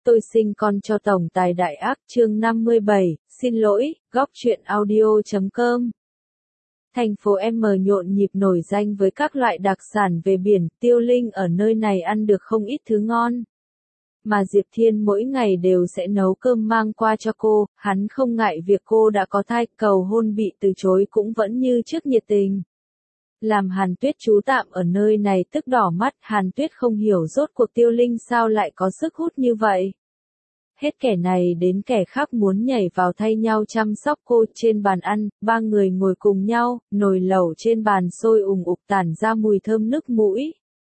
Tôi sinh con cho tổng tài đại ác chương 57, xin lỗi, góc truyện audio.com. Thành phố M nhộn nhịp nổi danh với các loại đặc sản về biển, Tiêu Linh ở nơi này ăn được không ít thứ ngon. Mà Diệp Thiên mỗi ngày đều sẽ nấu cơm mang qua cho cô, hắn không ngại việc cô đã có thai, cầu hôn bị từ chối cũng vẫn như trước nhiệt tình. Làm Hàn Tuyết trú tạm ở nơi này tức đỏ mắt, Hàn Tuyết không hiểu rốt cuộc Tiêu Linh sao lại có sức hút như vậy. Hết kẻ này đến kẻ khác muốn nhảy vào thay nhau chăm sóc cô. Trên bàn ăn, ba người ngồi cùng nhau, nồi lẩu trên bàn sôi ùng ục tản ra mùi thơm nức mũi.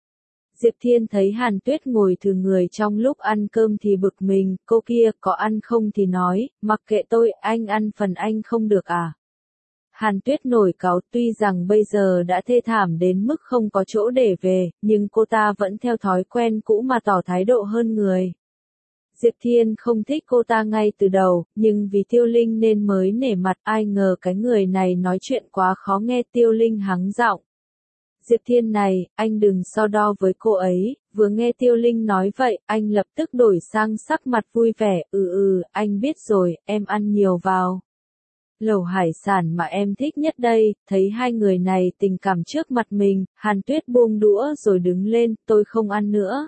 Diệp Thiên thấy Hàn Tuyết ngồi thừ người trong lúc ăn cơm thì bực mình, cô kia có ăn không thì nói, mặc kệ tôi, anh ăn phần anh không được à. Hàn Tuyết nổi cáu, tuy rằng bây giờ đã thê thảm đến mức không có chỗ để về, nhưng cô ta vẫn theo thói quen cũ mà tỏ thái độ hơn người. Diệp Thiên không thích cô ta ngay từ đầu, nhưng vì Tiêu Linh nên mới nể mặt, ai ngờ cái người này nói chuyện quá khó nghe. Tiêu Linh hắng giọng. Diệp Thiên này, anh đừng so đo với cô ấy. Vừa nghe Tiêu Linh nói vậy, anh lập tức đổi sang sắc mặt vui vẻ, anh biết rồi, em ăn nhiều vào. Lẩu hải sản mà em thích nhất đây. Thấy hai người này tình cảm trước mặt mình, Hàn Tuyết buông đũa rồi đứng lên, tôi không ăn nữa.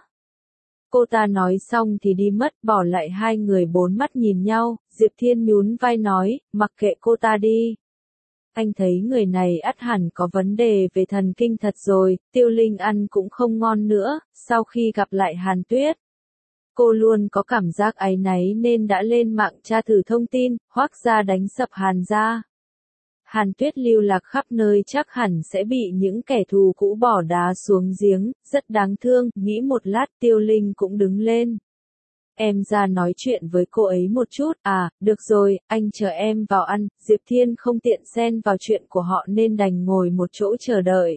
Cô ta nói xong thì đi mất, bỏ lại hai người bốn mắt nhìn nhau. Diệp Thiên nhún vai nói, mặc kệ cô ta đi. Anh thấy người này ắt hẳn có vấn đề về thần kinh thật rồi. Tiêu Linh ăn cũng không ngon nữa, sau khi gặp lại Hàn Tuyết. Cô luôn có cảm giác áy náy nên đã lên mạng tra thử thông tin, Hoắc gia đánh sập Hàn gia. Hàn Tuyết lưu lạc khắp nơi chắc hẳn sẽ bị những kẻ thù cũ bỏ đá xuống giếng, rất đáng thương. Nghĩ một lát Tiêu Linh cũng đứng lên. Em ra nói chuyện với cô ấy một chút. À, được rồi, anh chờ em vào ăn. Diệp Thiên không tiện xen vào chuyện của họ nên đành ngồi một chỗ chờ đợi.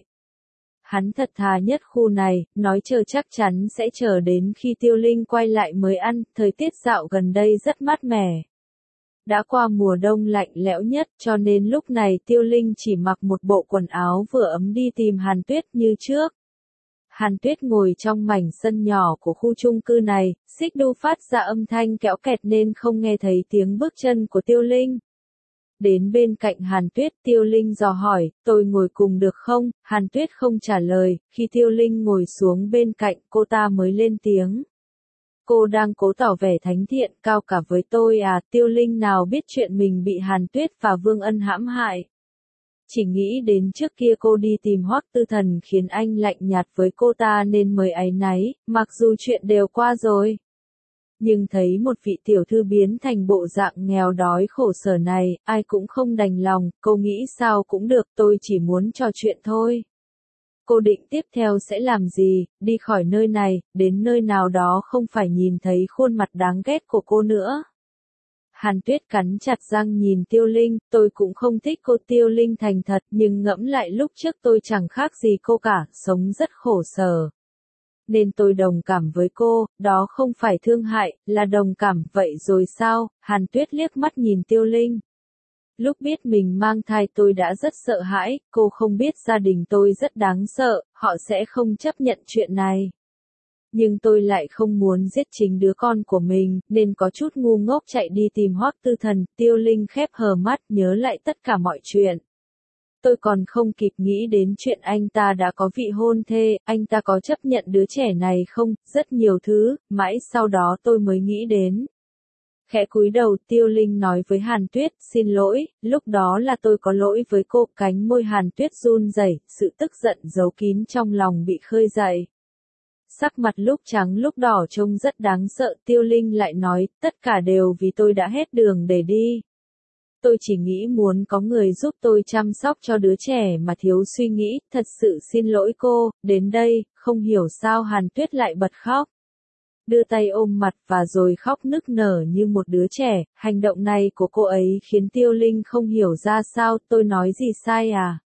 Hắn thật thà nhất khu này, nói chờ chắc chắn sẽ chờ đến khi Tiêu Linh quay lại mới ăn. Thời tiết dạo gần đây rất mát mẻ. Đã qua mùa đông lạnh lẽo nhất, cho nên lúc này Tiêu Linh chỉ mặc một bộ quần áo vừa ấm đi tìm Hàn Tuyết như trước. Hàn Tuyết ngồi trong mảnh sân nhỏ của khu chung cư này, xích đu phát ra âm thanh kéo kẹt nên không nghe thấy tiếng bước chân của Tiêu Linh. Đến bên cạnh Hàn Tuyết, Tiêu Linh dò hỏi, tôi ngồi cùng được không? Hàn Tuyết không trả lời, khi Tiêu Linh ngồi xuống bên cạnh cô ta mới lên tiếng. Cô đang cố tỏ vẻ thánh thiện, cao cả với tôi à? Tiêu Linh nào biết chuyện mình bị Hàn Tuyết và Vương Ân hãm hại. Chỉ nghĩ đến trước kia cô đi tìm Hoắc Tư Thần khiến anh lạnh nhạt với cô ta nên mới áy náy, mặc dù chuyện đều qua rồi. Nhưng thấy một vị tiểu thư biến thành bộ dạng nghèo đói khổ sở này, ai cũng không đành lòng. Cô nghĩ sao cũng được, tôi chỉ muốn trò chuyện thôi. Cô định tiếp theo sẽ làm gì? Đi khỏi nơi này, đến nơi nào đó không phải nhìn thấy khuôn mặt đáng ghét của cô nữa. Hàn Tuyết cắn chặt răng nhìn Tiêu Linh, tôi cũng không thích cô. Tiêu Linh thành thật, nhưng ngẫm lại lúc trước tôi chẳng khác gì cô cả, sống rất khổ sở. Nên tôi đồng cảm với cô, đó không phải thương hại, là đồng cảm. Vậy rồi sao? Hàn Tuyết liếc mắt nhìn Tiêu Linh. Lúc biết mình mang thai tôi đã rất sợ hãi, cô không biết gia đình tôi rất đáng sợ, họ sẽ không chấp nhận chuyện này. Nhưng tôi lại không muốn giết chính đứa con của mình, nên có chút ngu ngốc chạy đi tìm Hoắc Tư Thần. Tiêu Linh khép hờ mắt nhớ lại tất cả mọi chuyện. Tôi còn không kịp nghĩ đến chuyện anh ta đã có vị hôn thê, anh ta có chấp nhận đứa trẻ này không, rất nhiều thứ, mãi sau đó tôi mới nghĩ đến. Khẽ cúi đầu, Tiêu Linh nói với Hàn Tuyết, xin lỗi, lúc đó là tôi có lỗi với cô. Cánh môi Hàn Tuyết run rẩy, sự tức giận giấu kín trong lòng bị khơi dậy. Sắc mặt lúc trắng lúc đỏ trông rất đáng sợ. Tiêu Linh lại nói, tất cả đều vì tôi đã hết đường để đi. Tôi chỉ nghĩ muốn có người giúp tôi chăm sóc cho đứa trẻ mà thiếu suy nghĩ, thật sự xin lỗi cô. Đến đây, không hiểu sao Hàn Tuyết lại bật khóc. Đưa tay ôm mặt và rồi khóc nức nở như một đứa trẻ. Hành động này của cô ấy khiến Tiêu Linh không hiểu ra sao. Tôi nói gì sai à?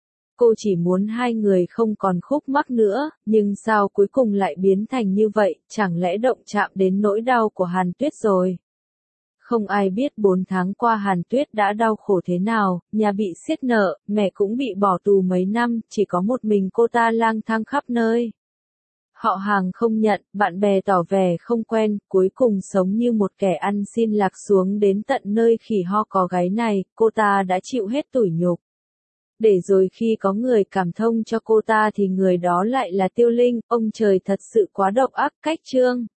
Cô chỉ muốn hai người không còn khúc mắc nữa, nhưng sao cuối cùng lại biến thành như vậy? Chẳng lẽ động chạm đến nỗi đau của Hàn Tuyết rồi? Không ai biết 4 tháng qua Hàn Tuyết đã đau khổ thế nào, nhà bị xiết nợ, mẹ cũng bị bỏ tù mấy năm, chỉ có một mình cô ta lang thang khắp nơi. Họ hàng không nhận, bạn bè tỏ vẻ không quen, cuối cùng sống như một kẻ ăn xin lạc xuống đến tận nơi khỉ ho có gáy này, cô ta đã chịu hết tủi nhục. Để rồi khi có người cảm thông cho cô ta thì người đó lại là Tiêu Linh, ông trời thật sự quá độc ác. Cách chương